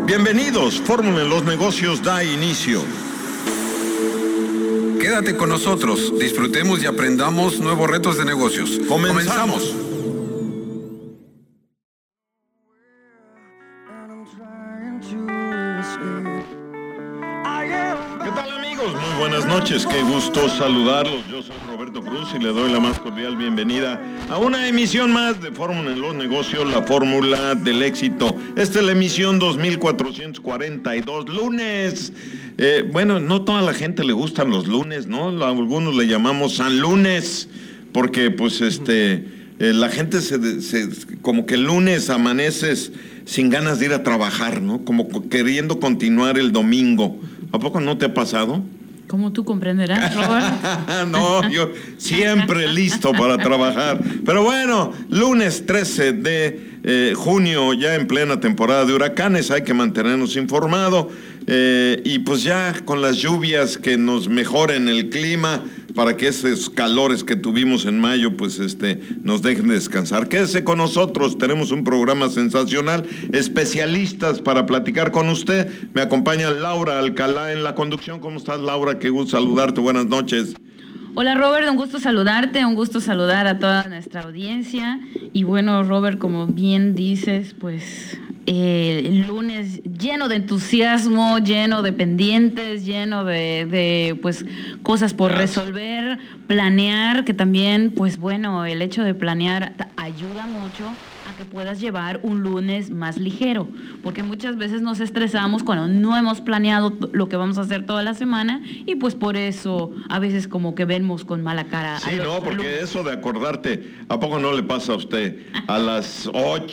Bienvenidos, Fórmula en los Negocios da inicio. Quédate con nosotros, disfrutemos y aprendamos nuevos retos de negocios. ¡Comenzamos! ¿Qué tal, amigos? Muy buenas noches, qué gusto saludarlos. Yo soy Roberto Cruz y le doy la más cordial bienvenida a una emisión más de Fórmula en los Negocios, la fórmula del éxito. Esta es la emisión 2442, lunes. Bueno, no toda la gente le gustan los lunes, ¿no? A algunos le llamamos San Lunes, porque pues la gente como que el lunes amaneces sin ganas de ir a trabajar, ¿no? Como queriendo continuar el domingo. ¿A poco no te ha pasado? Como tú comprenderás, Robert. No, yo siempre listo para trabajar. Pero bueno, lunes 13 de junio, ya en plena temporada de huracanes, hay que mantenernos informados. Y pues ya con las lluvias que nos mejoren el clima para que esos calores que tuvimos en mayo pues nos dejen descansar. Quédese con nosotros, tenemos un programa sensacional, especialistas para platicar con usted. Me acompaña Laura Alcalá en la conducción. ¿Cómo estás, Laura? Qué gusto saludarte, buenas noches. Hola, Robert, un gusto saludarte, un gusto saludar a toda nuestra audiencia. Y bueno, Robert, como bien dices, pues el lunes lleno de entusiasmo, lleno de pendientes, lleno de pues cosas por resolver, planear, que también, pues bueno, el hecho de planear ayuda mucho a que puedas llevar un lunes más ligero, porque muchas veces nos estresamos cuando no hemos planeado lo que vamos a hacer toda la semana y pues por eso a veces como que vemos con mala cara. Sí, no, porque eso de acordarte, ¿a poco no le pasa a usted? A las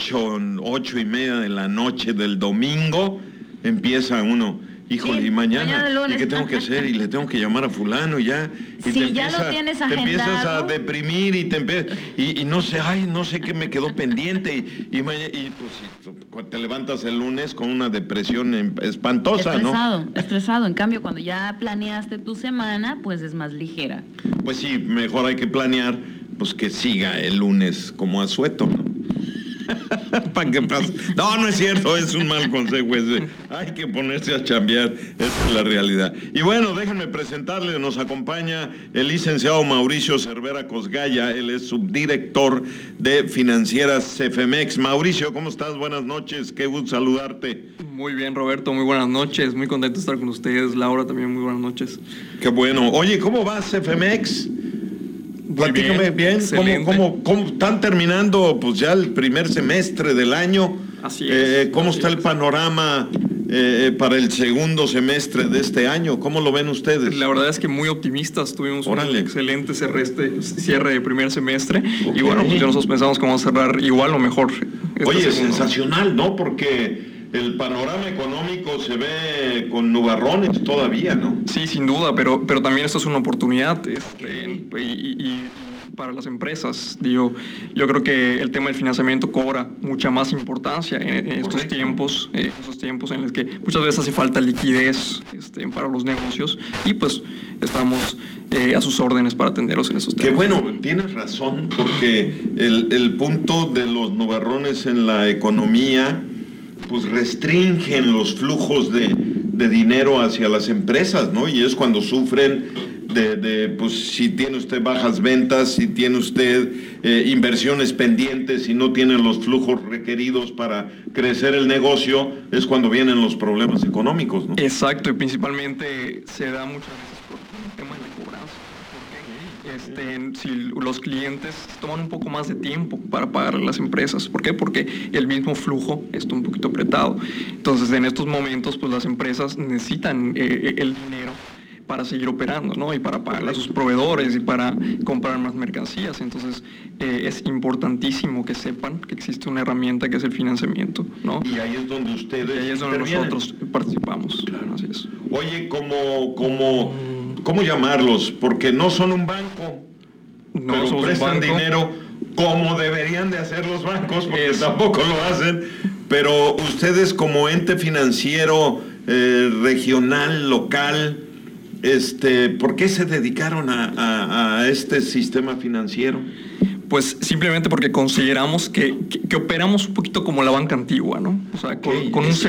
8:30 de la noche del domingo empieza uno... Híjole, sí, y mañana lunes. ¿y qué tengo que hacer? Y le tengo que llamar a fulano y ya. Y sí, ya lo tienes agendado. Te empiezas a deprimir y no sé qué me quedó pendiente. Y pues te levantas el lunes con una depresión espantosa, estresado, ¿no? Estresado. En cambio, cuando ya planeaste tu semana, pues es más ligera. Pues sí, mejor hay que planear pues que siga el lunes como asueto, ¿no? ¿Para qué pasa? No es cierto, es un mal consejo ese. Hay que ponerse a chambear, esa es la realidad. Y bueno, déjenme presentarle, nos acompaña el licenciado Mauricio Cervera Cosgaya, él es subdirector de Financieras CFMEX. Mauricio, ¿cómo estás? Buenas noches, qué gusto saludarte. Muy bien, Roberto, muy buenas noches, muy contento de estar con ustedes. Laura, también muy buenas noches. Qué bueno. Oye, ¿cómo va CFMEX? Platícame bien. ¿Cómo están terminando pues ya el primer semestre del año? Así es. ¿Cómo está el panorama para el segundo semestre de este año? ¿Cómo lo ven ustedes? La verdad es que muy optimistas, tuvimos un excelente cierre de primer semestre. Okay. Y bueno, pues ya nosotros pensamos que vamos a cerrar igual o mejor. Oye, sensacional, ¿no? Porque el panorama económico se ve con nubarrones todavía, ¿no? Sí, sin duda, pero también esto es una oportunidad y para las empresas. Yo creo que el tema del financiamiento cobra mucha más importancia en estos tiempos, en los que muchas veces hace falta liquidez para los negocios y pues estamos a sus órdenes para atenderos en esos temas. Que bueno, tienes razón, porque el punto de los nubarrones en la economía pues restringen los flujos de dinero hacia las empresas, ¿no? Y es cuando sufren pues si tiene usted bajas ventas, si tiene usted inversiones pendientes, si no tiene los flujos requeridos para crecer el negocio, es cuando vienen los problemas económicos, ¿no? Exacto, y principalmente se da muchas veces por el tema de la cobranza. Si los clientes toman un poco más de tiempo para pagar a las empresas. ¿Por qué? Porque el mismo flujo está un poquito apretado. Entonces, en estos momentos, pues las empresas necesitan el dinero para seguir operando, ¿no? Y para pagar a sus proveedores y para comprar más mercancías. Entonces, es importantísimo que sepan que existe una herramienta que es el financiamiento, ¿no? Y ahí es donde ustedes... Y ahí es donde nosotros participamos. Claro. Así es. Oye, ¿cómo llamarlos? Porque no son un banco, no pero prestan dinero como deberían de hacer los bancos, porque tampoco lo hacen. Pero ustedes como ente financiero regional, local, ¿por qué se dedicaron a este sistema financiero? Pues simplemente porque consideramos que operamos un poquito como la banca antigua, ¿no? O sea, con un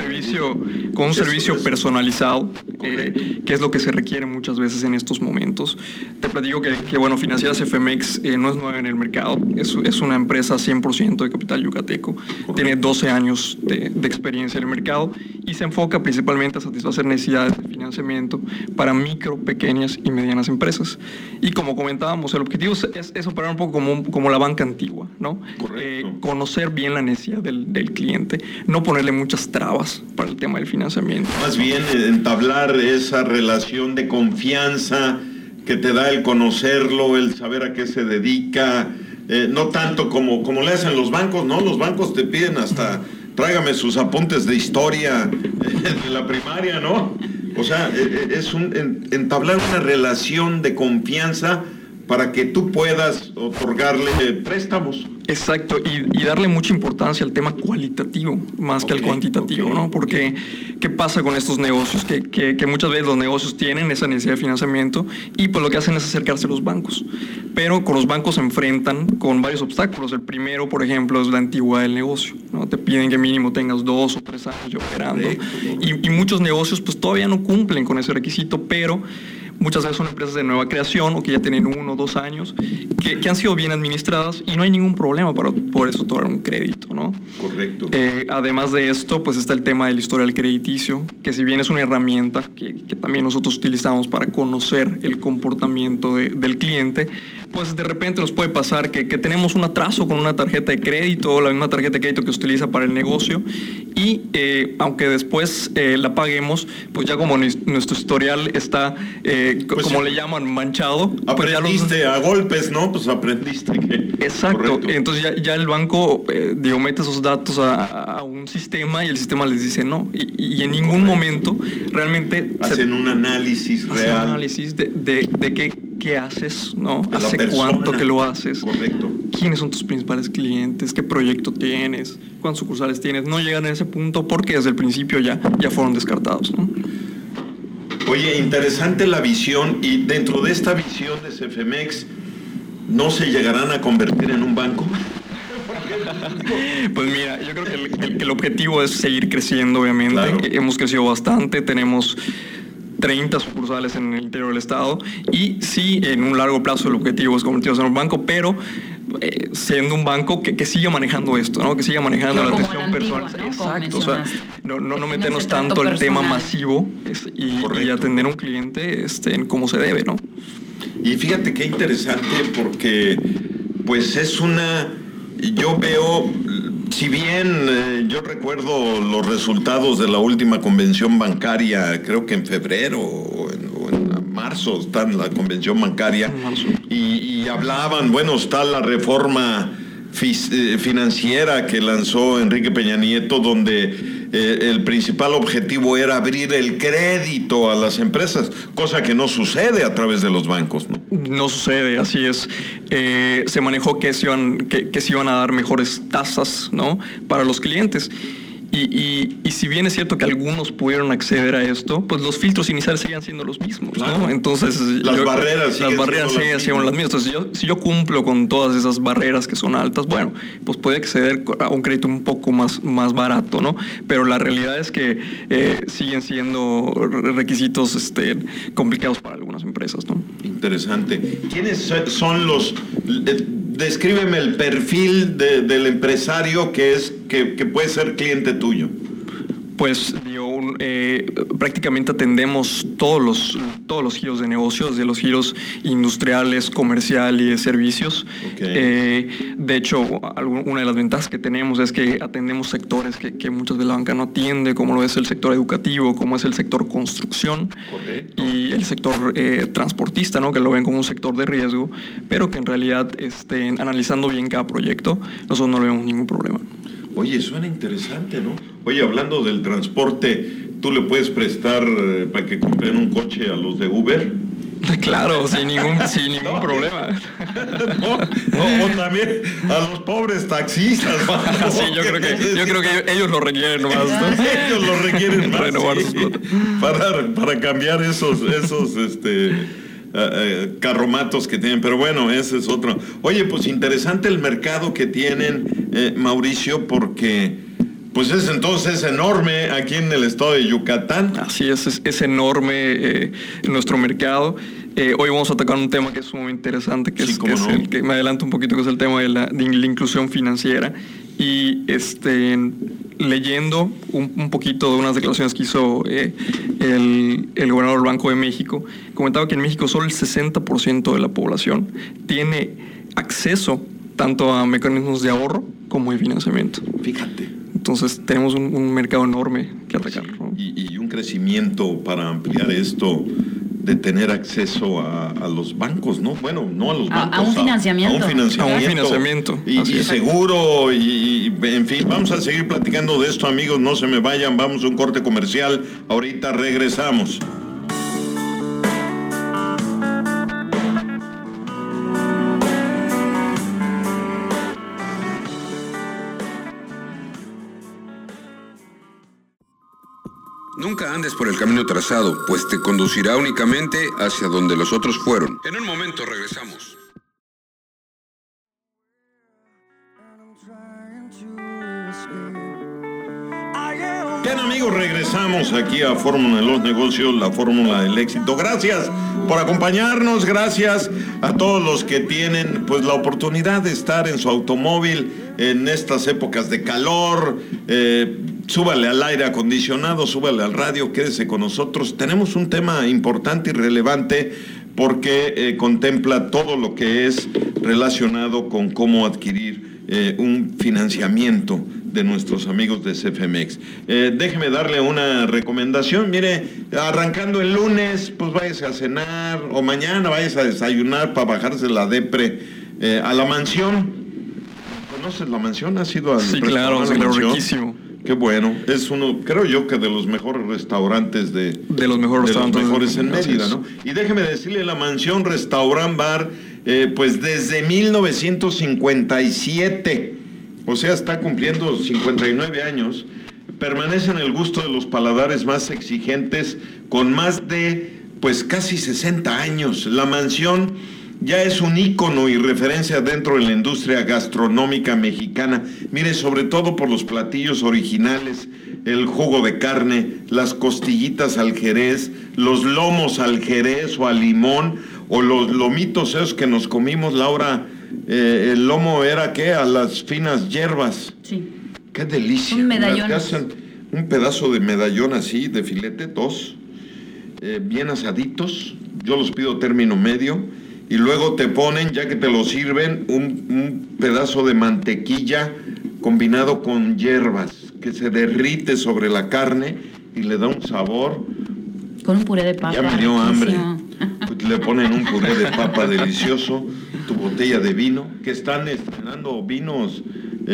servicio personalizado, que es lo que se requiere muchas veces en estos momentos. Te platico que bueno, Financieras FMX no es nueva en el mercado, es una empresa 100% de capital yucateco, tiene 12 años de experiencia en el mercado y se enfoca principalmente a satisfacer necesidades de financiamiento para micro, pequeñas y medianas empresas. Y como comentábamos, el objetivo es operar un poco como la banca antigua, ¿no? Conocer bien la necesidad del cliente, no ponerle muchas trabas para el tema del financiamiento. Más bien entablar esa relación de confianza que te da el conocerlo, el saber a qué se dedica, no tanto como le hacen los bancos, ¿no? Los bancos te piden hasta tráigame sus apuntes de historia de la primaria, ¿no? O sea, es entablar una relación de confianza para que tú puedas otorgarle préstamos. Exacto, y darle mucha importancia al tema cualitativo más que al cuantitativo, ¿no? Porque, ¿qué pasa con estos negocios? Que muchas veces los negocios tienen esa necesidad de financiamiento y pues lo que hacen es acercarse a los bancos. Pero con los bancos se enfrentan con varios obstáculos. El primero, por ejemplo, es la antigüedad del negocio, ¿no? Te piden que mínimo tengas 2 o 3 años ya operando. Y muchos negocios pues todavía no cumplen con ese requisito, pero muchas veces son empresas de nueva creación o que ya tienen 1 o 2 años, que han sido bien administradas y no hay ningún problema para por eso otorgar un crédito, ¿no? Correcto. Además de esto, pues está el tema del historial crediticio, que si bien es una herramienta que también nosotros utilizamos para conocer el comportamiento del cliente, pues de repente nos puede pasar que tenemos un atraso con una tarjeta de crédito, la misma tarjeta de crédito que se utiliza para el negocio, y aunque después la paguemos, pues ya como nuestro historial está, pues como le llaman, manchado. Aprendiste a golpes, ¿no? Pues aprendiste que... Exacto. Correcto. Entonces ya el banco, mete esos datos a un sistema y el sistema les dice no. Y en ningún momento realmente... Hacen un análisis real. Hacen un análisis de qué haces, ¿no? ¿Hace cuánto que lo haces? Correcto. ¿Quiénes son tus principales clientes? ¿Qué proyecto tienes? ¿Cuántos sucursales tienes? No llegan a ese punto porque desde el principio ya fueron descartados, ¿no? Oye, interesante la visión, y dentro de esta visión de CFMX, ¿no se llegarán a convertir en un banco? Pues mira, yo creo que el objetivo es seguir creciendo, obviamente. Claro. Hemos crecido bastante, tenemos 30 sucursales en el interior del estado, y sí, en un largo plazo el objetivo es convertirnos en un banco, pero siendo un banco que siga manejando esto, ¿no? Que siga manejando la atención personal. ¿No? Exacto, o sea, no meternos tanto el tema masivo y atender a un cliente en cómo se debe, ¿no? Y fíjate qué interesante, porque pues es yo veo, si bien yo recuerdo los resultados de la última convención bancaria, creo que en febrero o en marzo está en la convención bancaria, y hablaban, bueno, está la reforma financiera que lanzó Enrique Peña Nieto, donde el principal objetivo era abrir el crédito a las empresas, cosa que no sucede a través de los bancos, ¿no? No sucede, así es. Se manejó que se iban a dar mejores tasas, ¿no?, para los clientes. Y si bien es cierto que algunos pudieron acceder a esto, pues los filtros iniciales seguían siendo los mismos, ¿no? Claro. Entonces las barreras siguen siendo las mismas. Entonces, si yo cumplo con todas esas barreras que son altas, bueno, pues puede acceder a un crédito un poco más barato, ¿no? Pero la realidad es que siguen siendo requisitos complicados para algunas empresas, ¿no? Interesante. ¿Quiénes son los... descríbeme el perfil del empresario que puede ser cliente tuyo? Pues prácticamente atendemos todos los giros de negocios, de los giros industriales, comercial y de servicios. Okay. De hecho, una de las ventajas que tenemos es que atendemos sectores que muchas veces la banca no atiende, como lo es el sector educativo, como es el sector construcción. Correcto. Y el sector transportista, ¿no?, que lo ven como un sector de riesgo, pero que en realidad, analizando bien cada proyecto, nosotros no le vemos ningún problema. Oye, suena interesante, ¿no? Oye, hablando del transporte, ¿tú le puedes prestar para que compren un coche a los de Uber? Claro, sin ningún problema. O también a los pobres taxistas. Sí, yo creo que ellos lo requieren más, ¿no? Ellos lo requieren más. Renovar sí, para cambiar esos carromatos que tienen, pero bueno, ese es otro. Oye, pues interesante el mercado que tienen, Mauricio, porque pues es enorme aquí en el estado de Yucatán. Así es enorme nuestro mercado. Hoy vamos a tocar un tema que es sumamente interesante, que, sí, es el que me adelanto un poquito, que es el tema de la inclusión financiera. Y leyendo un poquito de unas declaraciones que hizo el gobernador del Banco de México, comentaba que en México solo el 60% de la población tiene acceso tanto a mecanismos de ahorro como de financiamiento. Fíjate. Entonces tenemos un mercado enorme que atacar, ¿no? Y un crecimiento para ampliar esto, de tener acceso a los bancos, ¿no? Bueno, no a los bancos. A un financiamiento. A un financiamiento. Y seguro, y en fin, vamos a seguir platicando de esto, amigos, no se me vayan, vamos a un corte comercial, ahorita regresamos. Nunca andes por el camino trazado, pues te conducirá únicamente hacia donde los otros fueron. En un momento regresamos. Bien, amigos, regresamos aquí a Fórmula de los Negocios, la fórmula del éxito. Gracias por acompañarnos, gracias a todos los que tienen pues la oportunidad de estar en su automóvil en estas épocas de calor. Súbale al aire acondicionado, súbale al radio, quédese con nosotros. Tenemos un tema importante y relevante porque contempla todo lo que es relacionado con cómo adquirir un financiamiento de nuestros amigos de CFMX. Déjeme darle una recomendación. Mire, arrancando el lunes, pues váyase a cenar, o mañana váyase a desayunar para bajarse la depre a La Mansión. ¿Conoces La Mansión? ¿Has ido al restaurante? Sí, claro, riquísimo. Qué bueno, es uno, creo yo, que de los mejores restaurantes de los mejores en Mérida, ¿no? Y déjeme decirle, La Mansión Restaurant Bar, pues desde 1957, o sea, está cumpliendo 59 años, permanece en el gusto de los paladares más exigentes, con más de, pues, casi 60 años. La Mansión ya es un ícono y referencia dentro de la industria gastronómica mexicana. Mire, sobre todo por los platillos originales, el jugo de carne, las costillitas al jerez, los lomos al jerez o al limón, o los lomitos esos que nos comimos, Laura. El lomo era, ¿qué? A las finas hierbas. Sí. ¡Qué delicia! Un medallón. Un pedazo de medallón así, de filete, dos, bien asaditos. Yo los pido término medio. Y luego te ponen, ya que te lo sirven, un pedazo de mantequilla combinado con hierbas, que se derrite sobre la carne y le da un sabor. Con un puré de papa. Ya me dio hambre. Pues le ponen un puré de papa delicioso, tu botella de vino, que están estrenando vinos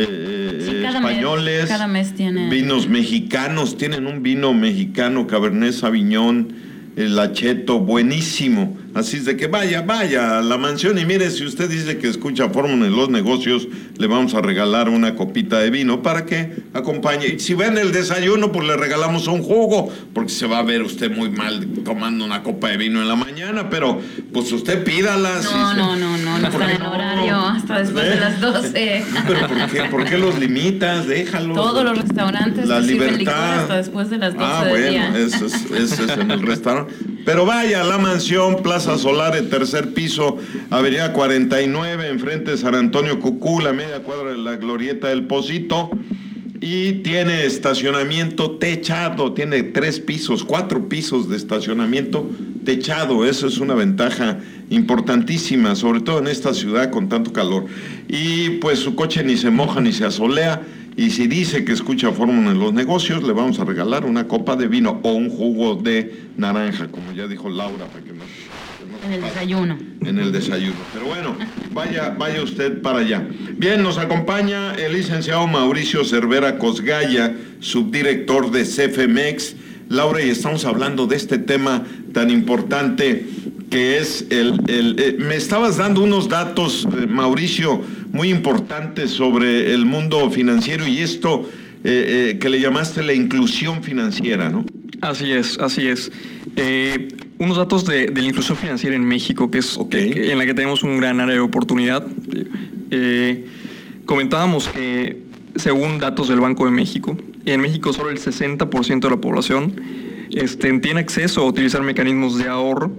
españoles. Cada mes tienen. Vinos mexicanos, tienen un vino mexicano, Cabernet Sauvignon, el Acheto, buenísimo. Así es de que vaya a La Mansión, y mire, si usted dice que escucha Fórmula de los Negocios, le vamos a regalar una copita de vino para que acompañe. Y si ven el desayuno, pues le regalamos un jugo, porque se va a ver usted muy mal tomando una copa de vino en la mañana, pero pues usted pídala. No está en el horario, hasta después de las 12. ¿Pero por qué los limitas? Déjalos. Todos los restaurantes la libertad licor hasta después de las 12 del día. Eso es en el restaurante. Pero vaya a La Mansión, Plaza Solare, tercer piso, Avenida 49, enfrente de San Antonio Cucú, la media cuadra de la Glorieta del Pocito. Y tiene estacionamiento techado, tiene 4 pisos de estacionamiento techado. Eso es una ventaja importantísima, sobre todo en esta ciudad con tanto calor. Y pues su coche ni se moja ni se asolea. Y si dice que escucha Fórmula en los Negocios, le vamos a regalar una copa de vino o un jugo de naranja, como ya dijo Laura, para que no en el desayuno. En el desayuno. Pero bueno, vaya usted para allá. Bien, nos acompaña el licenciado Mauricio Cervera Cosgaya, subdirector de CFMX. Laura, y estamos hablando de este tema tan importante que es me estabas dando unos datos, Mauricio, muy importantes sobre el mundo financiero y esto que le llamaste la inclusión financiera, ¿no? Así es. Unos datos de la inclusión financiera en México, que es en la que tenemos un gran área de oportunidad. Comentábamos que, según datos del Banco de México, en México solo el 60% de la población tiene acceso a utilizar mecanismos de ahorro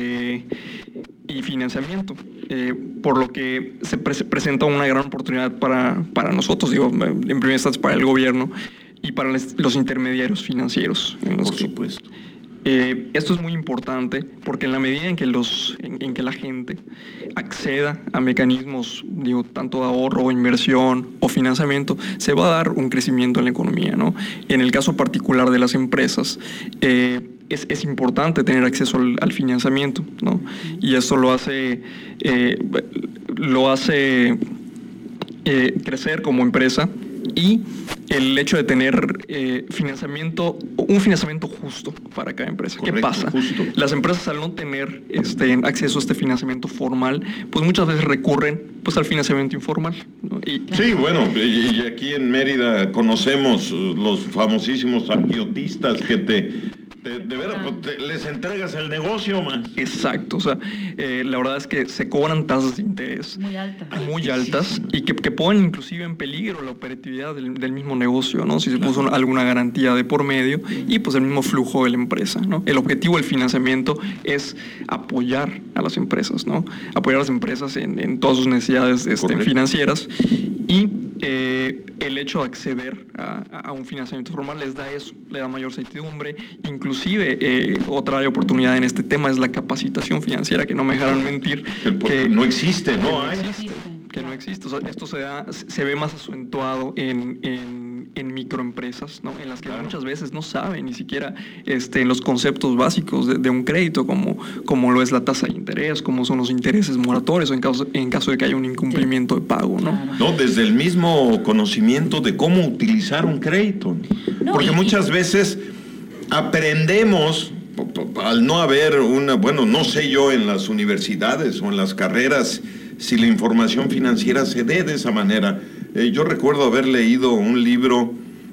y financiamiento, por lo que se presenta una gran oportunidad para nosotros, en primer instancia para el gobierno y para los intermediarios financieros. Por supuesto. Esto es muy importante porque en la medida en que la gente acceda a mecanismos, tanto de ahorro, inversión o financiamiento, se va a dar un crecimiento en la economía, ¿no? En el caso particular de las empresas, es importante tener acceso al financiamiento, ¿no? Y esto lo hace crecer como empresa. Y el hecho de tener un financiamiento justo para cada empresa. Correcto, ¿qué pasa? Justo. Las empresas, al no tener acceso a este financiamiento formal, pues muchas veces recurren al financiamiento informal, ¿no? Sí, bueno, y aquí en Mérida conocemos los famosísimos arqueotistas que de veras, les entregas el negocio, man. Exacto, la verdad es que se cobran tasas de interés muy altas y que ponen inclusive en peligro la operatividad del mismo negocio, ¿no? Si se puso alguna garantía de por medio y pues el mismo flujo de la empresa, ¿no? El objetivo del financiamiento es apoyar a las empresas, ¿no? Apoyar a las empresas en todas sus necesidades financieras, y el hecho de acceder a un financiamiento formal les da eso, le da mayor certidumbre. Inclusive otra oportunidad en este tema es la capacitación financiera, que no me dejarán mentir que no existe, no hay. Que no existe. Esto se ve más acentuado en microempresas, ¿no? En las que muchas veces no saben ni siquiera los conceptos básicos de un crédito, como lo es la tasa de interés, como son los intereses moratorios en caso de que haya un incumplimiento de pago, ¿no? No, desde el mismo conocimiento de cómo utilizar un crédito. Porque muchas veces aprendemos, al no haber no sé yo en las universidades o en las carreras si la información financiera se dé de esa manera. Yo recuerdo haber leído un libro,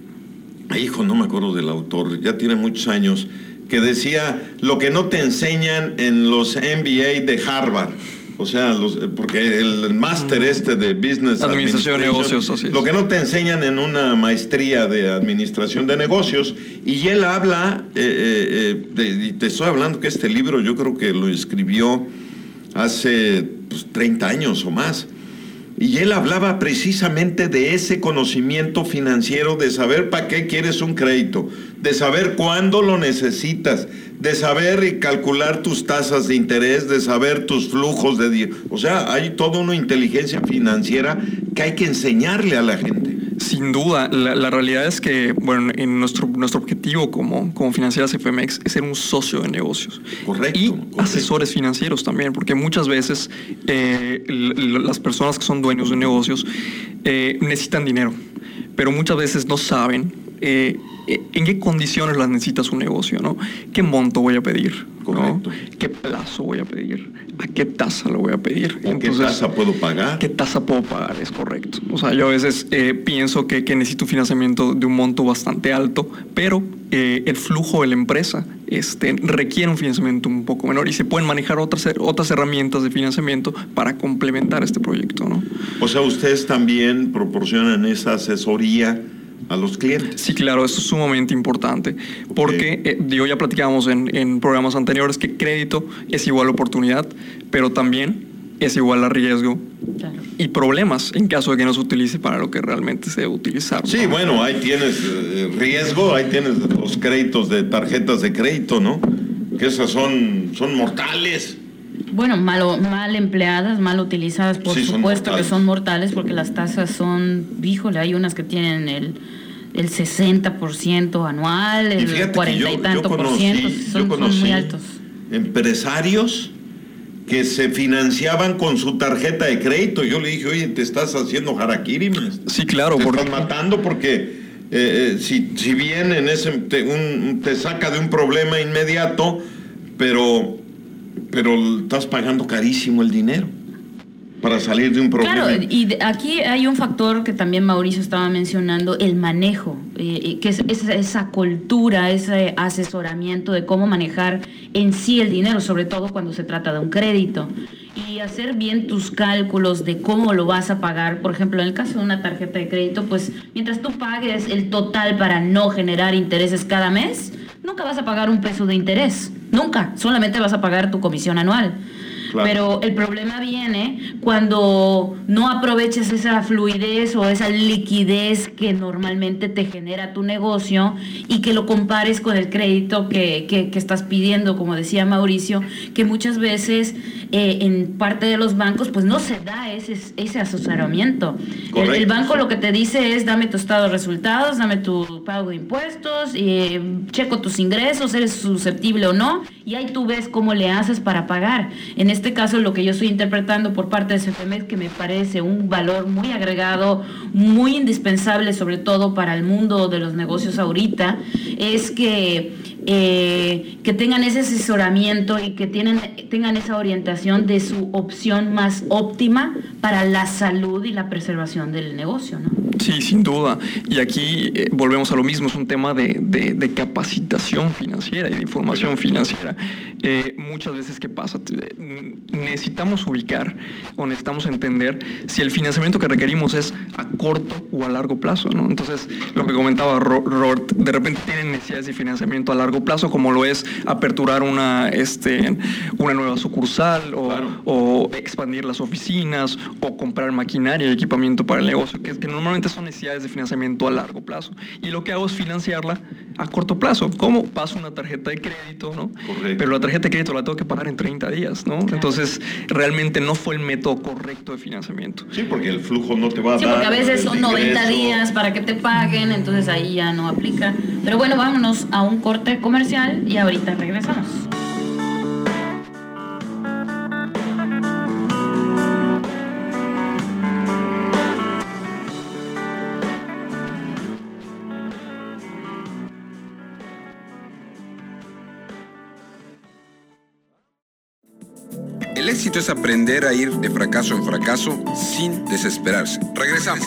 no me acuerdo del autor, ya tiene muchos años, que decía lo que no te enseñan en los MBA de Harvard. O sea, porque el máster de Business Administración de Negocios, así es. Lo que no te enseñan en una maestría de Administración de Negocios. Y él habla, y te estoy hablando que este libro yo creo que lo escribió hace 30 años o más. Y él hablaba precisamente de ese conocimiento financiero, de saber para qué quieres un crédito, de saber cuándo lo necesitas, de saber y calcular tus tasas de interés, de saber tus flujos de dinero. O sea, hay toda una inteligencia financiera que hay que enseñarle a la gente. Sin duda, la realidad es que, en nuestro objetivo como Financieras FMX es ser un socio de negocios. Correcto. Asesores financieros también, porque muchas veces las personas que son dueños de negocios necesitan dinero, pero muchas veces no saben en qué condiciones las necesita su negocio, ¿no? ¿Qué monto voy a pedir? Correcto. ¿No? ¿Qué plazo voy a pedir? ¿A qué tasa lo voy a pedir? ¿Qué tasa puedo pagar? ¿Qué tasa puedo pagar? Es correcto. Yo a veces pienso que necesito un financiamiento de un monto bastante alto, pero el flujo de la empresa requiere un financiamiento un poco menor y se pueden manejar otras herramientas de financiamiento para complementar este proyecto, ¿no? O sea, ustedes también proporcionan esa asesoría a los clientes. Sí, claro, eso es sumamente importante, porque ya platicábamos en programas anteriores que crédito es igual a oportunidad, pero también es igual a riesgo y problemas en caso de que no se utilice para lo que realmente se debe utilizar, ¿no? Sí, bueno, ahí tienes riesgo, ahí tienes los créditos de tarjetas de crédito, ¿no? Que esas son mortales. Bueno, mal empleadas, mal utilizadas, por supuesto que son mortales, porque las tasas son, hay unas que tienen el 60% anual, el 40 y tanto por ciento, son muy altos. Empresarios que se financiaban con su tarjeta de crédito. Yo le dije, oye, te estás haciendo harakiri, sí, claro, te estás matando porque si bien en ese te saca de un problema inmediato, pero estás pagando carísimo el dinero. para salir de un problema. Claro, y aquí hay un factor que también Mauricio estaba mencionando, el manejo, que es esa cultura, ese asesoramiento de cómo manejar en sí el dinero, sobre todo cuando se trata de un crédito. Y hacer bien tus cálculos de cómo lo vas a pagar. Por ejemplo, en el caso de una tarjeta de crédito, pues mientras tú pagues el total para no generar intereses cada mes, nunca vas a pagar un peso de interés. Nunca. Solamente vas a pagar tu comisión anual. Claro. Pero el problema viene cuando no aproveches esa fluidez o esa liquidez que normalmente te genera tu negocio y que lo compares con el crédito que estás pidiendo, como decía Mauricio, que muchas veces en parte de los bancos pues no se da ese asesoramiento. El banco lo que te dice es: dame tu estado de resultados, dame tu pago de impuestos, checo tus ingresos, eres susceptible o no, y ahí tú ves cómo le haces para pagar. En este caso, lo que yo estoy interpretando por parte de CFMEX, que me parece un valor muy agregado, muy indispensable, sobre todo para el mundo de los negocios ahorita, es que tengan ese asesoramiento y que tengan esa orientación de su opción más óptima para la salud y la preservación del negocio, ¿no? Sí, sin duda. Y aquí volvemos a lo mismo, es un tema de capacitación financiera y de información financiera. Muchas veces, ¿qué pasa? Necesitamos ubicar o necesitamos entender si el financiamiento que requerimos es a corto o a largo plazo, ¿no? Entonces, lo que comentaba Robert, de repente tienen necesidades de financiamiento a largo plazo, como lo es aperturar una nueva sucursal o expandir las oficinas o comprar maquinaria y equipamiento para el negocio, que normalmente son necesidades de financiamiento a largo plazo. Y lo que hago es financiarla a corto plazo. ¿Cómo? Paso una tarjeta de crédito, ¿no? Correcto. Pero la tarjeta de crédito la tengo que pagar en 30 días, ¿no? Claro. Entonces, realmente no fue el método correcto de financiamiento. Sí, porque el flujo no te va a dar. Sí, porque a veces son 90 días para que te paguen, entonces ahí ya no aplica. Pero bueno, vámonos a un corte comercial y ahorita regresamos. El éxito es aprender a ir de fracaso en fracaso sin desesperarse. Regresamos.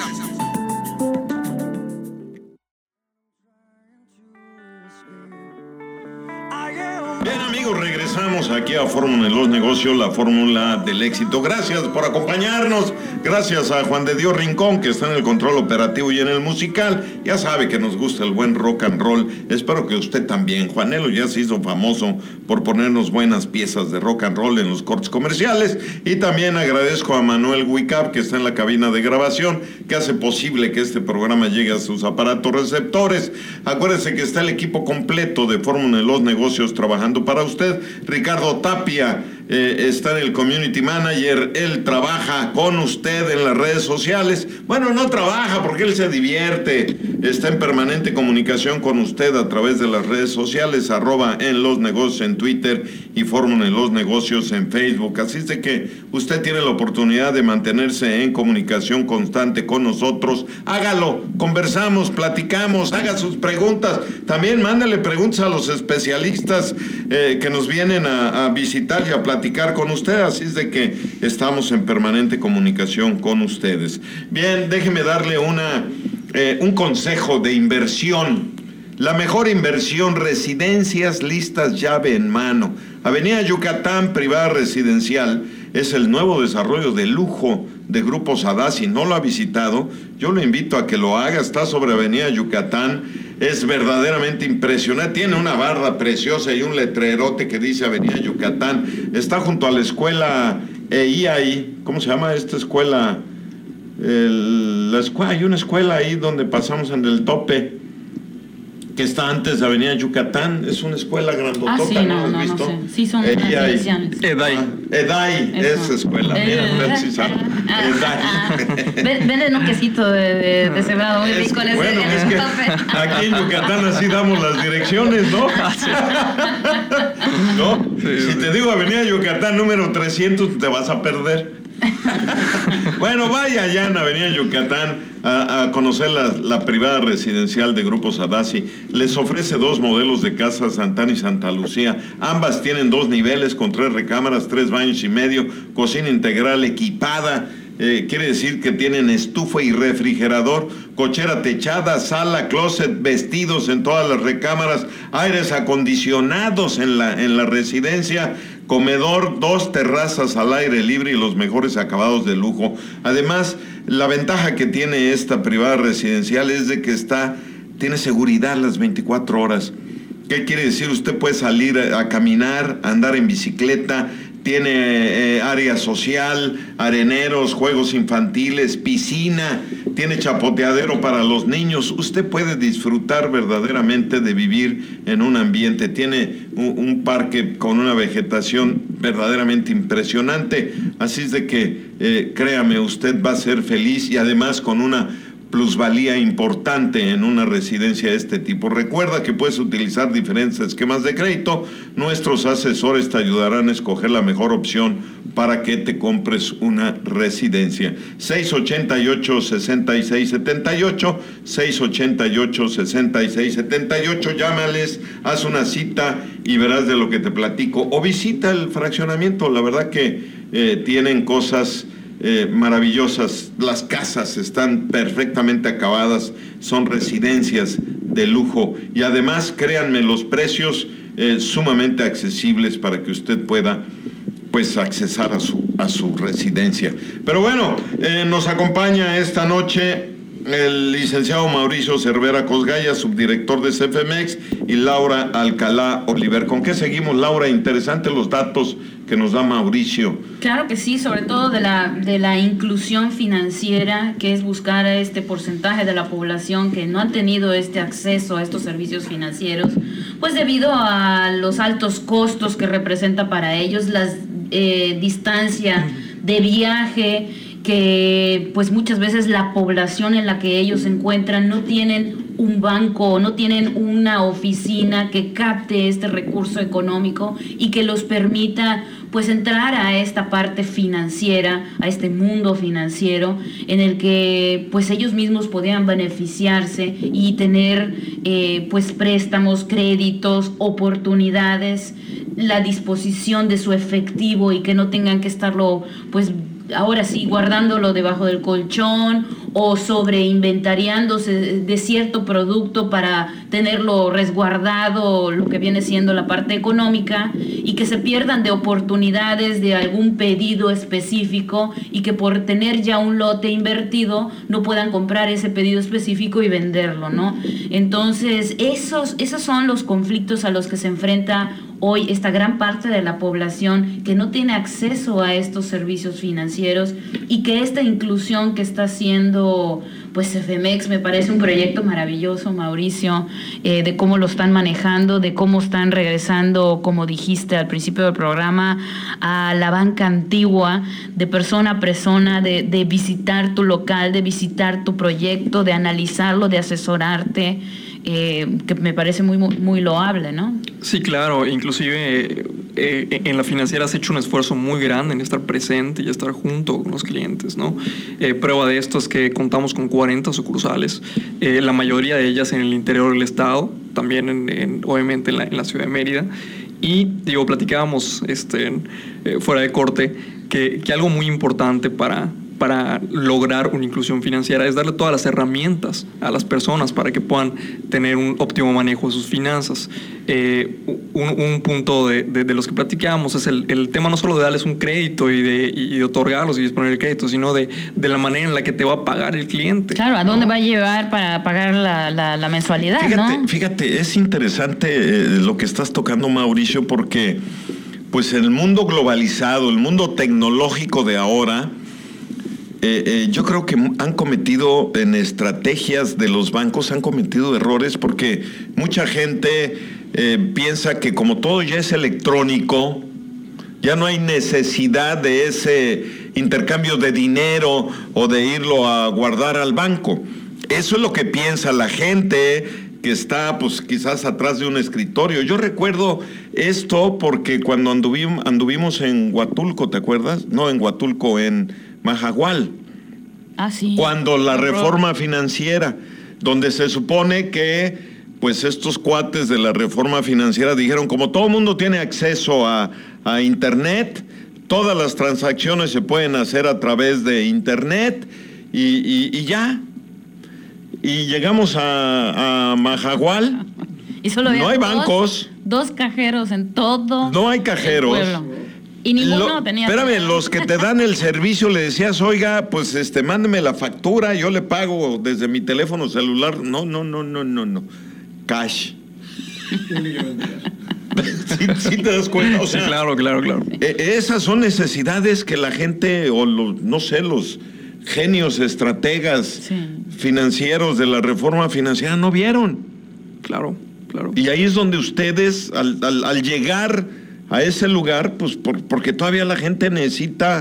Bien, amigos, regresamos aquí a Fórmula en los Negocios, la fórmula del éxito. Gracias por acompañarnos. Gracias a Juan de Dios Rincón, que está en el control operativo y en el musical. Ya sabe que nos gusta el buen rock and roll. Espero que usted también. Juanelo ya se hizo famoso por ponernos buenas piezas de rock and roll en los cortes comerciales. Y también agradezco a Manuel Wicap, que está en la cabina de grabación, que hace posible que este programa llegue a sus aparatos receptores. Acuérdese que está el equipo completo de Fórmula en los Negocios trabajando para usted. Ricardo Tapia está en el Community Manager. Él trabaja con usted en las redes sociales. Bueno, no trabaja porque él se divierte. Está en permanente comunicación con usted a través de las redes sociales, @enlosnegocios en Twitter y Fórmula en los Negocios en Facebook. Así es de que usted tiene la oportunidad de mantenerse en comunicación constante con nosotros. Hágalo, conversamos, platicamos, haga sus preguntas. También mándale preguntas a los especialistas que nos vienen a visitar y a platicar con usted. Así es de que estamos en permanente comunicación con ustedes. Bien, déjeme darle un consejo de inversión. La mejor inversión: residencias listas, llave en mano. Avenida Yucatán Privada Residencial es el nuevo desarrollo de lujo de Grupo Sadá. Si no lo ha visitado, yo lo invito a que lo haga. Está sobre Avenida Yucatán. Es verdaderamente impresionante. Tiene una barra preciosa y un letrerote que dice Avenida Yucatán. Está junto a la escuela EIAI. ¿Cómo se llama esta escuela? Hay una escuela ahí donde pasamos en el tope, que está antes de Avenida Yucatán. Es una escuela grandotota. Sí, no sé. Sí, son residenciales. EDAI, esa escuela. Mira, si sabe. Venden un quesito de cebrado muy rico en bueno, ese tope. Aquí en Yucatán así damos las direcciones, ¿no? ¿No? Sí, si te digo Avenida Yucatán número 300, te vas a perder. Bueno, vaya allá en Avenida Yucatán a conocer la privada residencial de Grupo Sadasi. Les ofrece 2 modelos de casa, Santana y Santa Lucía. Ambas tienen 2 niveles con 3 recámaras, 3 baños y medio, cocina integral equipada. Quiere decir que tienen estufa y refrigerador, cochera techada, sala, closet, vestidos en todas las recámaras, aires acondicionados en la residencia, comedor, 2 terrazas al aire libre y los mejores acabados de lujo. Además, la ventaja que tiene esta privada residencial es de que tiene seguridad las 24 horas. ¿Qué quiere decir? Usted puede salir a caminar, a andar en bicicleta. Tiene área social, areneros, juegos infantiles, piscina, tiene chapoteadero para los niños. Usted puede disfrutar verdaderamente de vivir en un ambiente. Tiene un parque con una vegetación verdaderamente impresionante. Así es de que, créame, usted va a ser feliz y además con una plusvalía importante en una residencia de este tipo. Recuerda que puedes utilizar diferentes esquemas de crédito. Nuestros asesores te ayudarán a escoger la mejor opción para que te compres una residencia. 688-6678, 688-6678. Llámales, haz una cita y verás de lo que te platico. O visita el fraccionamiento. La verdad que tienen cosas maravillosas. Las casas están perfectamente acabadas, son residencias de lujo y además, créanme, los precios sumamente accesibles para que usted pueda pues accesar a su residencia. Pero bueno, nos acompaña esta noche el licenciado Mauricio Cervera Cosgaya, subdirector de CFMX, y Laura Alcalá Oliver. ¿Con qué seguimos, Laura? Interesantes los datos que nos da Mauricio. Claro que sí, sobre todo de la inclusión financiera, que es buscar a este porcentaje de la población que no ha tenido este acceso a estos servicios financieros, pues debido a los altos costos que representa para ellos, las distancia de viaje, que pues muchas veces la población en la que ellos se encuentran no tienen un banco, no tienen una oficina que capte este recurso económico y que los permita pues entrar a esta parte financiera, a este mundo financiero en el que pues ellos mismos podían beneficiarse y tener pues préstamos, créditos, oportunidades, la disposición de su efectivo y que no tengan que estarlo pues ahora sí guardándolo debajo del colchón o sobreinventariándose de cierto producto para tenerlo resguardado, lo que viene siendo la parte económica, y que se pierdan de oportunidades de algún pedido específico y que por tener ya un lote invertido no puedan comprar ese pedido específico y venderlo, ¿no? Entonces esos son los conflictos a los que se enfrenta hoy esta gran parte de la población que no tiene acceso a estos servicios financieros, y que esta inclusión que está haciendo pues CFMX me parece un proyecto maravilloso, Mauricio, de cómo lo están manejando, de cómo están regresando, como dijiste al principio del programa, a la banca antigua, de persona a persona, de visitar tu local, de visitar tu proyecto, de analizarlo, de asesorarte. Que me parece muy loable, ¿no? Sí, claro. Inclusive en la financiera has hecho un esfuerzo muy grande en estar presente y estar junto con los clientes, ¿no? Prueba de esto es que contamos con 40 sucursales, la mayoría de ellas en el interior del estado, también obviamente en la ciudad de Mérida. Y platicábamos fuera de corte que algo muy importante para lograr una inclusión financiera es darle todas las herramientas a las personas para que puedan tener un óptimo manejo de sus finanzas. Un punto de los que platicábamos es el tema no solo de darles un crédito y de otorgarlos y disponer el crédito, sino de la manera en la que te va a pagar el cliente. Claro, ¿a dónde va a llevar para pagar la mensualidad? Fíjate, es interesante lo que estás tocando, Mauricio, porque pues el mundo globalizado, el mundo tecnológico de ahora, yo creo que han cometido en estrategias de los bancos, han cometido errores porque mucha gente piensa que como todo ya es electrónico, ya no hay necesidad de ese intercambio de dinero o de irlo a guardar al banco. Eso es lo que piensa la gente que está pues quizás atrás de un escritorio. Yo recuerdo esto porque cuando anduvimos en Huatulco, ¿te acuerdas? No, en Huatulco, en Mahahual. Ah, sí. Cuando la reforma financiera, donde se supone que pues estos cuates de la reforma financiera dijeron, como todo el mundo tiene acceso a Internet, todas las transacciones se pueden hacer a través de Internet y ya. Y llegamos a Mahahual. Y solo había no hay bancos. Dos cajeros en todo. No hay cajeros. El pueblo. Y ninguno tenía. Espérame, los que te dan el servicio le decías, oiga, pues mándeme la factura, yo le pago desde mi teléfono celular. No. Cash. ¿Sí te das cuenta? O sea, sí, claro. Esas son necesidades que la gente, o los genios, estrategas financieros de la reforma financiera no vieron. Claro. Y ahí es donde ustedes, al llegar a ese lugar, pues porque todavía la gente necesita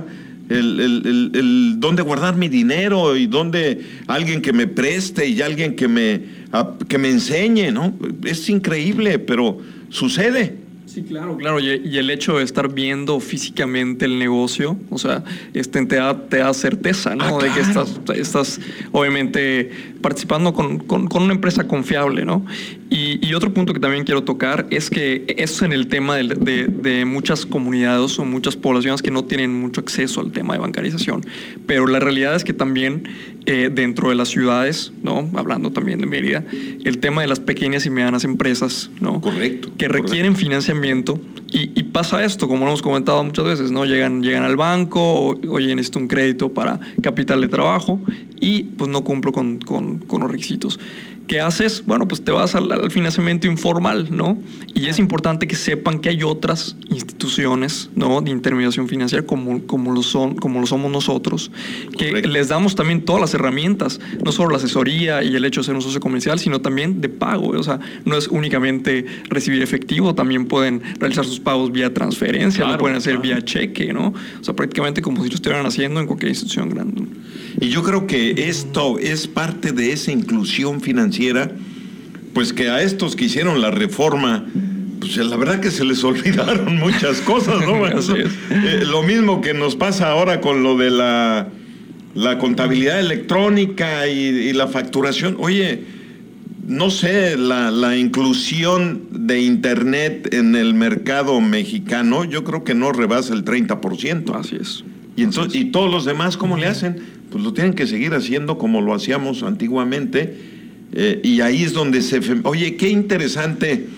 el dónde guardar mi dinero y dónde alguien que me preste y alguien que me enseñe, ¿no? Es increíble, pero sucede. Sí, claro. Y el hecho de estar viendo físicamente el negocio, o sea, te da certeza, ¿no? De que estás obviamente participando con una empresa confiable, ¿no? Y otro punto que también quiero tocar es que eso en el tema de muchas comunidades o muchas poblaciones que no tienen mucho acceso al tema de bancarización. Pero la realidad es que también dentro de las ciudades, ¿no? Hablando también de Mérida, el tema de las pequeñas y medianas empresas, ¿no? Correcto. Que requieren financiamiento. Y pasa esto, como lo hemos comentado muchas veces, ¿no? Llegan al banco, oye, necesito un crédito para capital de trabajo y pues no cumplo con los requisitos. ¿Qué haces? Bueno, pues te vas al financiamiento informal, ¿no? Y es importante que sepan que hay otras instituciones, ¿no? De intermediación financiera como lo somos nosotros, que Correcto. les damos también todas las herramientas, no solo la asesoría y el hecho de ser un socio comercial, sino también de pago. O sea, no es únicamente recibir efectivo, también pueden realizar sus pagos vía transferencia, lo pueden hacer vía cheque, ¿no? O sea, prácticamente como si lo estuvieran haciendo en cualquier institución grande. Y yo creo que esto es parte de esa inclusión financiera, pues que a estos que hicieron la reforma, pues la verdad que se les olvidaron muchas cosas, ¿no? Así es. Lo mismo que nos pasa ahora con lo de la contabilidad electrónica y la facturación. Oye, no sé, la inclusión de Internet en el mercado mexicano, yo creo que no rebasa el 30%. Así es. Y todos los demás, ¿cómo le hacen? Pues lo tienen que seguir haciendo como lo hacíamos antiguamente. Y ahí es donde Oye, qué interesante,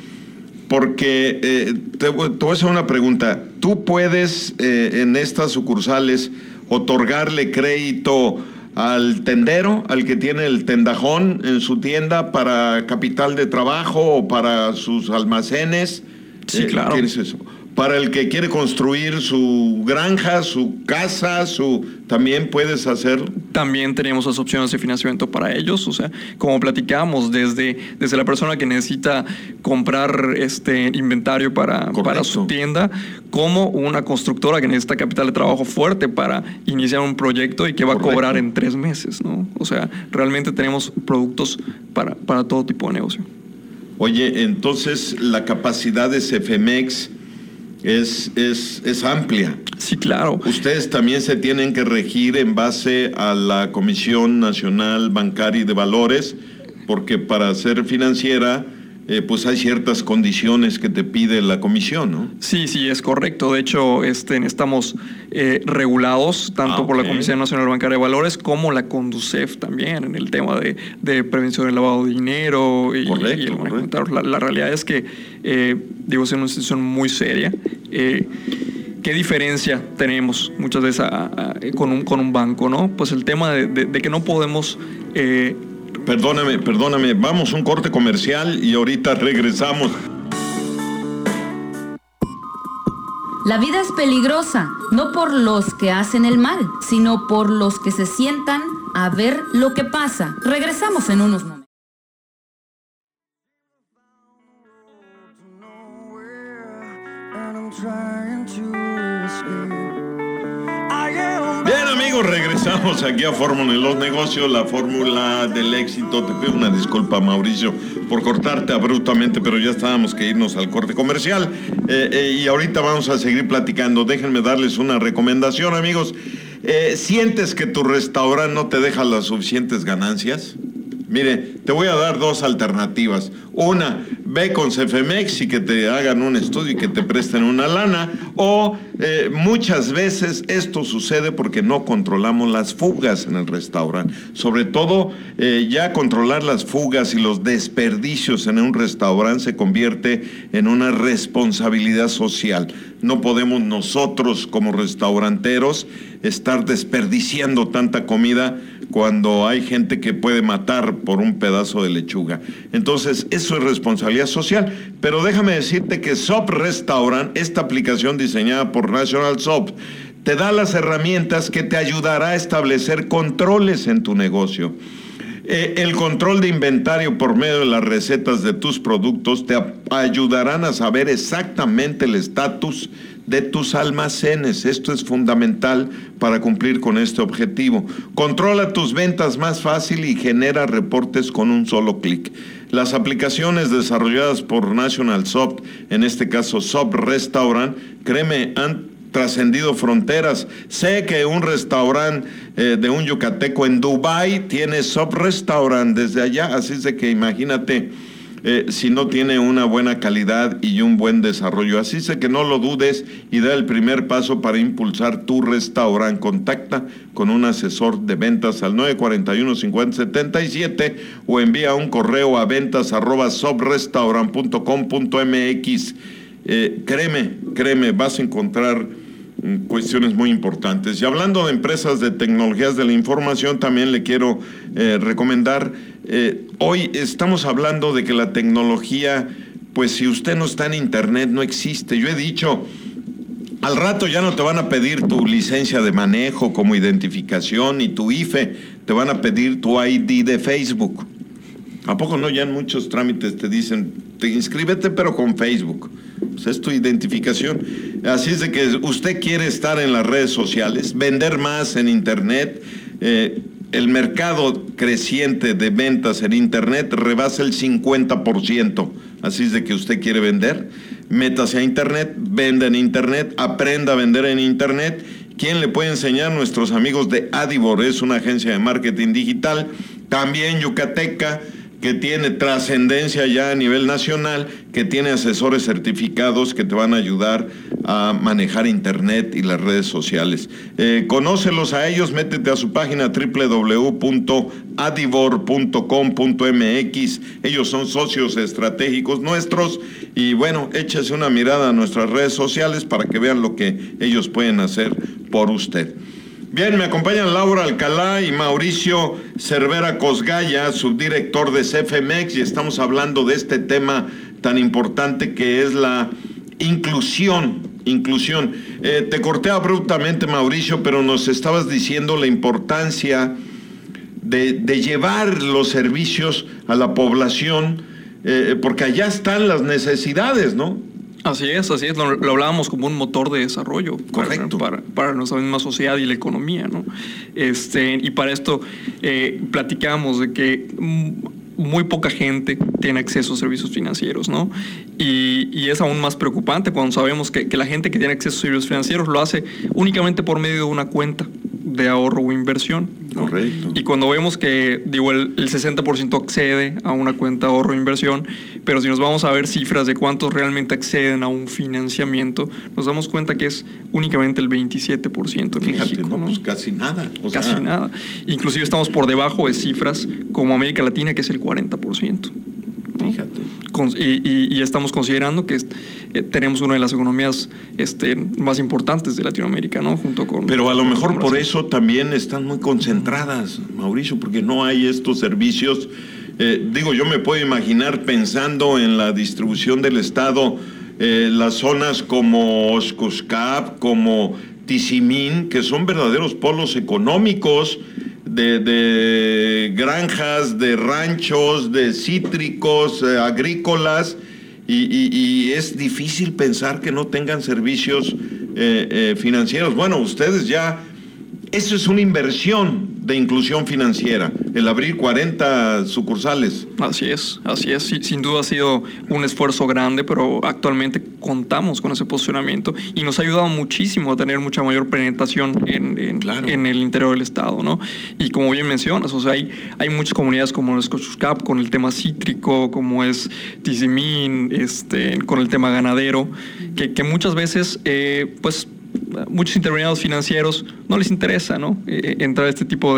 porque te voy a hacer una pregunta. ¿Tú puedes en estas sucursales otorgarle crédito al tendero, al que tiene el tendajón en su tienda para capital de trabajo o para sus almacenes? Sí, claro. ¿Qué es eso? Para el que quiere construir su granja, su casa, también puedes hacer. También tenemos las opciones de financiamiento para ellos, o sea, como platicamos, desde la persona que necesita comprar inventario para su tienda, como una constructora que necesita capital de trabajo fuerte para iniciar un proyecto y que va a cobrar en 3 meses, ¿no? O sea, realmente tenemos productos para todo tipo de negocio. Oye, entonces la capacidad de CFMEX es amplia. Sí, claro. Ustedes también se tienen que regir en base a la Comisión Nacional Bancaria y de Valores, porque para ser financiera, pues hay ciertas condiciones que te pide la comisión, ¿no? Sí, es correcto. De hecho, estamos regulados tanto por la Comisión Nacional Bancaria de Valores como la CONDUCEF también en el tema de prevención del lavado de dinero y el manejo. La realidad es que, es una institución muy seria. ¿Qué diferencia tenemos muchas veces con un banco, no? Pues el tema de que no podemos... Perdóname, vamos a un corte comercial y ahorita regresamos. La vida es peligrosa, no por los que hacen el mal, sino por los que se sientan a ver lo que pasa. Regresamos en unos momentos. Bien, amigos, regresamos aquí a Fórmula en los Negocios, la fórmula del éxito. Te pido una disculpa, Mauricio, por cortarte abruptamente, pero ya estábamos que irnos al corte comercial. Y ahorita vamos a seguir platicando. Déjenme darles una recomendación, amigos. ¿Sientes que tu restaurante no te deja las suficientes ganancias? Mire, te voy a dar 2 alternativas. Una, ve con Cefemex y que te hagan un estudio y que te presten una lana. O muchas veces esto sucede porque no controlamos las fugas en el restaurante. Sobre todo, ya controlar las fugas y los desperdicios en un restaurante se convierte en una responsabilidad social. No podemos nosotros como restauranteros estar desperdiciando tanta comida cuando hay gente que puede matar por un pedazo de lechuga. Entonces, eso es responsabilidad social. Pero déjame decirte que SOP Restaurant, esta aplicación diseñada por National SOP, te da las herramientas que te ayudará a establecer controles en tu negocio. El control de inventario por medio de las recetas de tus productos te ayudarán a saber exactamente el estatus de tus almacenes. Esto es fundamental para cumplir con este objetivo. Controla tus ventas más fácil y genera reportes con un solo clic. Las aplicaciones desarrolladas por National SOP, en este caso SOP Restaurant, créeme, han trascendido fronteras. Sé que un restaurante de un yucateco en Dubái tiene SOP Restaurant desde allá, así es de que imagínate si no tiene una buena calidad y un buen desarrollo. Así es de que no lo dudes y da el primer paso para impulsar tu restaurante. Contacta con un asesor de ventas al 941-5077 o envía un correo a ventas@soprestaurant.com.mx. Créeme, vas a encontrar cuestiones muy importantes. Y hablando de empresas de tecnologías de la información, también le quiero recomendar, hoy estamos hablando de que la tecnología, pues si usted no está en internet, no existe. Yo he dicho, al rato ya no te van a pedir tu licencia de manejo como identificación y tu IFE, te van a pedir tu ID de Facebook. ¿A poco no? Ya en muchos trámites te dicen, te inscríbete pero con Facebook. Pues es tu identificación. Así es de que usted quiere estar en las redes sociales, vender más en internet. El mercado creciente de ventas en internet rebasa el 50%. Así es de que usted quiere vender, métase a internet, venda en internet, aprenda a vender en internet. ¿Quién le puede enseñar? Nuestros amigos de Adibor, es una agencia de marketing digital, también yucateca, que tiene trascendencia ya a nivel nacional, que tiene asesores certificados que te van a ayudar a manejar internet y las redes sociales. Conócelos a ellos, métete a su página www.adivor.com.mx. Ellos son socios estratégicos nuestros y bueno, échese una mirada a nuestras redes sociales para que vean lo que ellos pueden hacer por usted. Bien, me acompañan Laura Alcalá y Mauricio Cervera Cosgaya, subdirector de Cefemex, y estamos hablando de este tema tan importante que es la inclusión. Te corté abruptamente, Mauricio, pero nos estabas diciendo la importancia de llevar los servicios a la población, porque allá están las necesidades, ¿no? Así es, lo hablábamos como un motor de desarrollo. Correcto. Para nuestra misma sociedad y la economía, ¿no? Y para esto platicamos de que muy poca gente tiene acceso a servicios financieros, ¿no? Y es aún más preocupante cuando sabemos que la gente que tiene acceso a servicios financieros lo hace únicamente por medio de una cuenta de ahorro o inversión, ¿no? Correcto. Y cuando vemos que, el 60% accede a una cuenta de ahorro o inversión, pero si nos vamos a ver cifras de cuántos realmente acceden a un financiamiento, nos damos cuenta que es únicamente el 27% en Fíjate, México, ¿no? Pues casi nada. Casi nada. Inclusive estamos por debajo de cifras como América Latina, que es el 40%. Fíjate. Y estamos considerando que tenemos una de las economías más importantes de Latinoamérica, ¿no? Junto con... Pero a lo mejor por eso también están muy concentradas, Mauricio, porque no hay estos servicios. Yo me puedo imaginar pensando en la distribución del Estado, las zonas como Oxcuscap, como Tizimín, que son verdaderos polos económicos, de granjas, de ranchos, de cítricos, agrícolas, y es difícil pensar que no tengan servicios financieros. Bueno, ustedes ya, eso es una inversión de inclusión financiera, el abrir 40 sucursales. Así es. Sí, sin duda ha sido un esfuerzo grande, pero actualmente contamos con ese posicionamiento y nos ha ayudado muchísimo a tener mucha mayor penetración en el interior del estado, ¿no? Y como bien mencionas, o sea, hay muchas comunidades como el Scotiabank con el tema cítrico, como es Tizimín, con el tema ganadero, que muchas veces, pues, muchos intermediarios financieros no les interesa, ¿no? Entrar a este tipo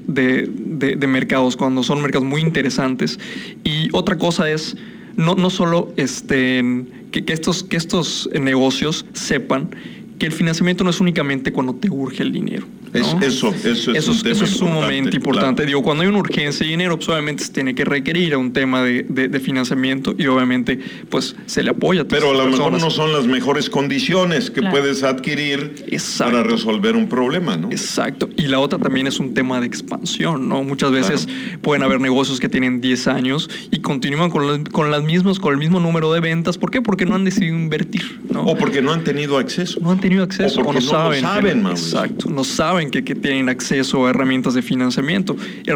de mercados cuando son mercados muy interesantes. Y otra cosa es no solo que estos negocios sepan que el financiamiento no es únicamente cuando te urge el dinero, ¿no? Eso es sumamente importante. Claro. Digo, cuando hay una urgencia de dinero, pues obviamente se tiene que requerir a un tema de financiamiento y obviamente pues se le apoya a todas Pero a lo personas. mejor no son las mejores condiciones que puedes adquirir para resolver un problema, ¿no? Exacto. Y la otra también es un tema de expansión, ¿no? Muchas veces pueden haber negocios que tienen 10 años y continúan con el mismo número de ventas. ¿Por qué? Porque no han decidido invertir, ¿no? O porque no han tenido acceso. No han tenido acceso o porque no saben, Mauricio. Exacto, no saben que tienen acceso a herramientas de financiamiento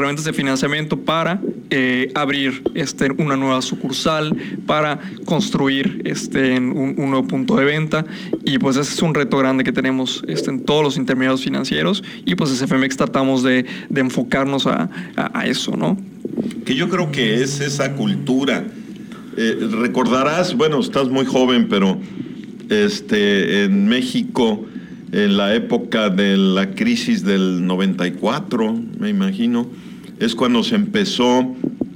para abrir una nueva sucursal, para construir un nuevo punto de venta, y pues ese es un reto grande que tenemos en todos los intermediarios financieros, y pues en CFMX tratamos de enfocarnos a eso, ¿no? Que yo creo que es esa cultura. Recordarás, bueno, estás muy joven, pero en México, en la época de la crisis del 94, me imagino, es cuando se empezó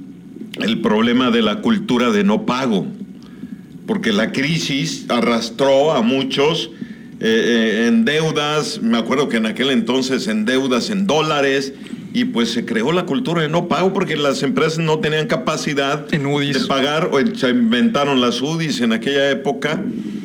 el problema de la cultura de no pago, porque la crisis arrastró a muchos en deudas. Me acuerdo que en aquel entonces en deudas en dólares, y pues se creó la cultura de no pago porque las empresas no tenían capacidad de pagar, o se inventaron las UDIs en aquella época.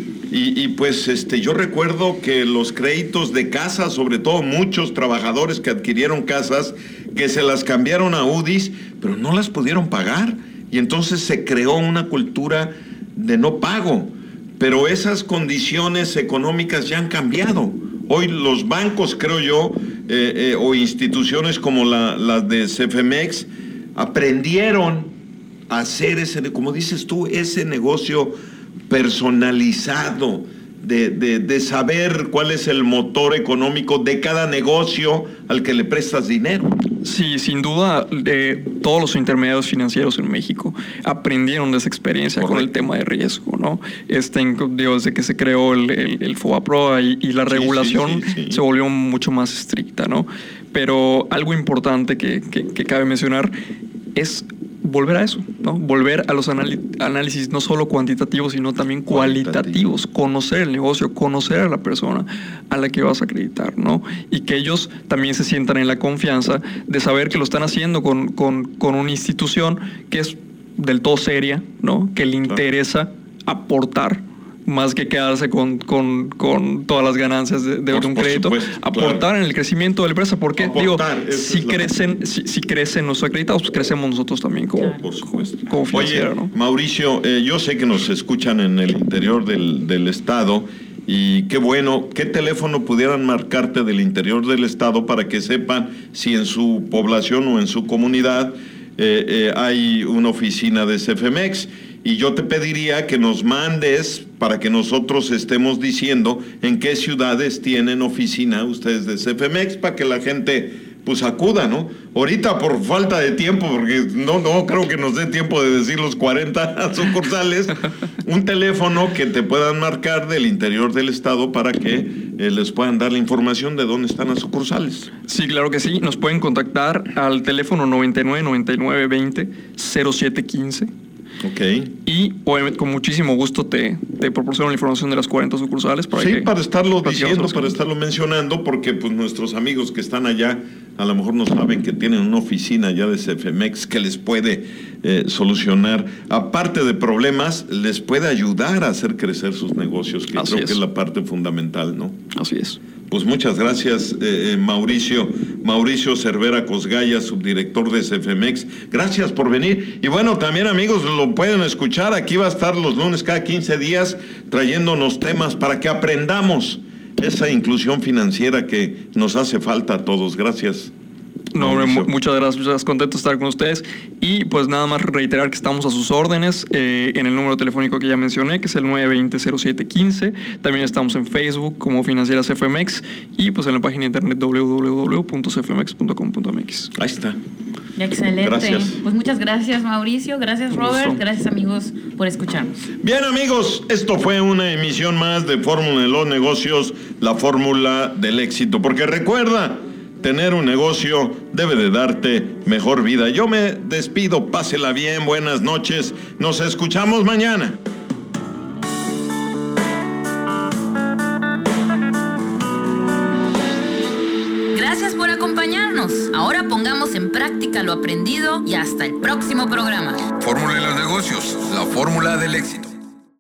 Y pues yo recuerdo que los créditos de casa, sobre todo muchos trabajadores que adquirieron casas, que se las cambiaron a UDIs, pero no las pudieron pagar. Y entonces se creó una cultura de no pago. Pero esas condiciones económicas ya han cambiado. Hoy los bancos, creo yo, o instituciones como las de CFMX, aprendieron a hacer como dices tú, ese negocio personalizado, de saber cuál es el motor económico de cada negocio al que le prestas dinero. Sí, sin duda, todos los intermediarios financieros en México aprendieron de esa experiencia. Correcto. Con el tema de riesgo, ¿no? Desde que se creó el FOBAPROA y la regulación se volvió mucho más estricta, ¿no? Pero algo importante que cabe mencionar es volver a eso, ¿no? Volver a los análisis no solo cuantitativos, sino también cualitativos. Conocer el negocio, conocer a la persona a la que vas a acreditar, ¿no? Y que ellos también se sientan en la confianza de saber que lo están haciendo con una institución que es del todo seria, ¿no? Que le interesa aportar más que quedarse con todas las ganancias de un crédito, aportar en el crecimiento de la empresa, porque si crecen los acreditados, pues crecemos nosotros también como financiera, ¿no? Mauricio, yo sé que nos escuchan en el interior del estado, y qué bueno, ¿qué teléfono pudieran marcarte del interior del estado para que sepan si en su población o en su comunidad hay una oficina de CFMX? Y yo te pediría que nos mandes para que nosotros estemos diciendo en qué ciudades tienen oficina ustedes de CFMX, para que la gente pues acuda, ¿no? Ahorita por falta de tiempo, porque no creo que nos dé tiempo de decir los 40 sucursales, un teléfono que te puedan marcar del interior del estado para que les puedan dar la información de dónde están las sucursales. Sí, claro que sí. Nos pueden contactar al teléfono 99 99 20 07 15. Okay. Y obviamente con muchísimo gusto te proporciono la información de las 40 sucursales para estarlo diciendo, para estarlo mencionando, porque pues nuestros amigos que están allá a lo mejor no saben que tienen una oficina ya de CFMX que les puede solucionar, aparte de problemas, les puede ayudar a hacer crecer sus negocios, que creo que es la parte fundamental, ¿no? Así es. Pues muchas gracias, Mauricio Cervera Cosgaya, subdirector de CFMX. Gracias por venir. Y bueno, también amigos, lo pueden escuchar. Aquí va a estar los lunes cada 15 días trayéndonos temas para que aprendamos esa inclusión financiera que nos hace falta a todos. Gracias. No, hombre, muchas gracias, contento de estar con ustedes. Y pues nada más reiterar que estamos a sus órdenes en el número telefónico que ya mencioné, que es el 920-0715. También estamos en Facebook como Financieras FMX y pues en la página de internet www.cfmx.com.mx. Ahí está. Excelente. Gracias. Pues muchas gracias, Mauricio. Gracias, Robert. Gracias, amigos, por escucharnos. Bien, amigos, esto fue una emisión más de Fórmula en los Negocios, la fórmula del éxito. Porque recuerda, tener un negocio debe de darte mejor vida. Yo me despido, pásela bien, buenas noches. Nos escuchamos mañana. Gracias por acompañarnos. Ahora pongamos en práctica lo aprendido y hasta el próximo programa. Fórmula de los negocios, la fórmula del éxito.